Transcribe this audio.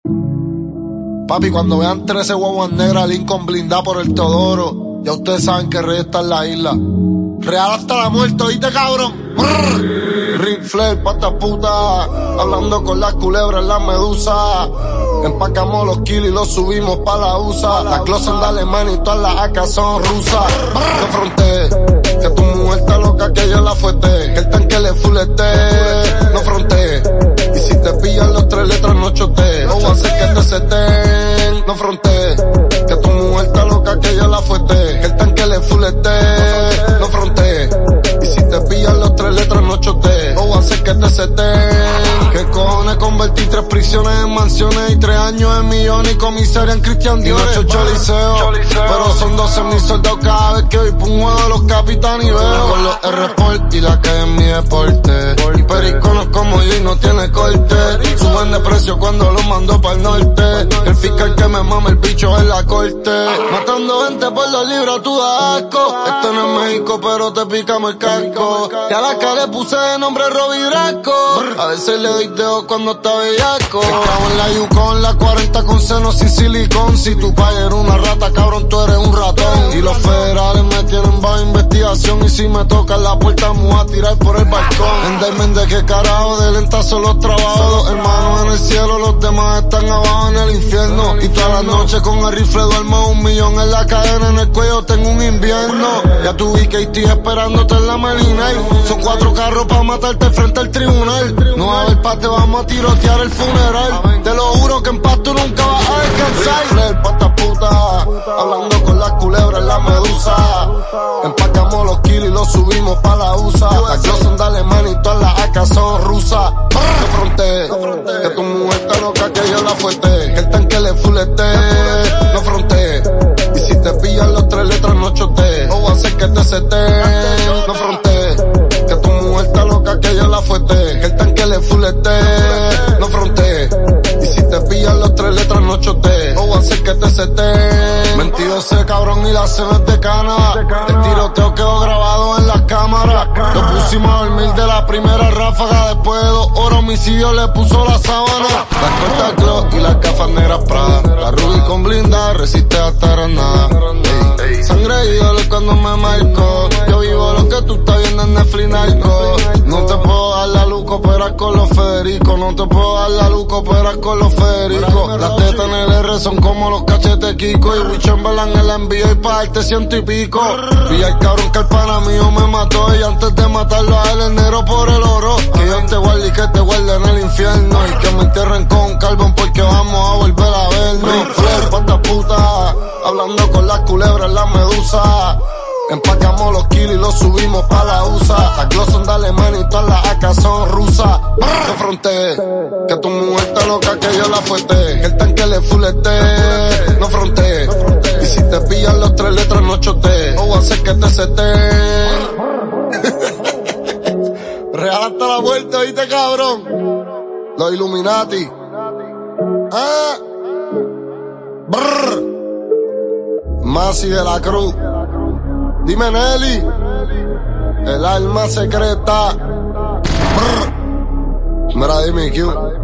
Papi, cuando vean 13 guaguas negras, Lincoln blindada por el Teodoro, ya ustedes saben que Rey está en la isla. Real hasta la muerte, ¿oíste, cabrón? Ric Flair, pata puta, hablando con las culebras, la medusa. Empacamos los kilos y los subimos pa' la USA. Las Closen de Alemania y todas las AK son rusas. No frontees, que tu mujer está loca, que yo la fuete, que el tanque le fulete. No frontees, y si te pillan los 3 letras no chotees, no voy a hacer que te seten. No frontees, que tu mujer está loca, que yo la fuete, que el tanque le fulete. No frontees, y si te pillan los 3 letras no chotees, no voy a hacer que te seten. ¿Qué cojones convertí 3 prisiones en mansiones y 3 años en millones y comisaria en Cristian Dior? 8 liceo, pero son 12 mil soldados cada vez que voy pa' un juego de los capitanes y veo con los R-Sport y la que es mi deporte. Y periconos como yo y no tiene corte, suben de precio cuando los mando pa'l norte. El fiscal que me mama el bicho en la corte, matando gente por 2 libras tú das asco. Esto no es México pero te picamos el casco, y a la que le puse de nombre Robbie Draco. A veces le doy dedo cuando está bellaco. Estaba en la Yukon, la 40 con seno sin silicón. Si tu padre era una rata, cabrón, tú eres un ratón. Y los federales me tienen bajo investigación, y si me tocan la puerta me voy a tirar por el balcón. En Diamond, de qué carajo, de lentazo los trabajos. 2 hermanos en el cielo, los demás están abajo en el infierno. Y todas las noches con el rifle duermo 1 millón en la cadena, en el cuello tengo un invierno. Ya tu KT esperándote en la Melina. Son 4 carros pa' matarte frente al tribunal. No va a haber paz, te vamos a tirotear el funeral. Te lo juro que en paz tú nunca vas a descansar. Flair, pata puta, hablando con las culebras, la medusa. Empacamos los kilos y los subimos pa' la USA. Las Closen de Alemania y todas las AK son rusas. No frontees, que tu mujer está loca, que yo la fuete, que el tanque le fulete. No frontees, y si te pillan los 3 letras no chotees, no voy a hacer que te seten. No frontees, que tu mujer está loca, que yo la fuete, que el tanque le fulete. No frontees, y si te pillan los 3 letras no chotees, no voy a hacer que te seten. Mentido ese cabrón y la cena es de Canadá. El tiroteo quedó grabado en las cámaras. Lo pusimos a dormir de la primera ráfaga. Después de 2 horas homicidio le puso la sábana. Las cortas Glock y las gafas negras Prada. La Ruby con blinda resiste hasta granada. Sangre y dolor cuando me marco. Yo vivo lo que tú estás viendo en Netflix narco. No te puedo dar la luz, cooperar con los Federico. No te puedo dar la luz, cooperar con los Federico. Las tetas en el R son como los cachetes Kiko. Y Wichamberlain en la envío y pa' darte 100 y pico. Y el cabrón que el pana mío me mató, y antes de matarlo a él el negro por el oro. Que yo te guarde y que te guarde en el infierno, y que me entierren con carbón porque vamos a volver a vernos. Ric Flair, pata puta, hablando con las culebras, la medusa. Empacamos los kilos y los subimos pa' la USA. Las Closen de Alemania y todas las AK son rusas. No frontees, que tu mujer está loca, que yo la fuete, que el tanque le fulete. No frontees, y si te pillan los 3 letras no chotees, no voy a hacer que te seten. Real hasta la muerte, ¿oíste, cabrón? Los Illuminati. Ah. Brr. Masi de la Cruz. Dime, Nelly, el alma secreta. Brr. Mira, dime, Q.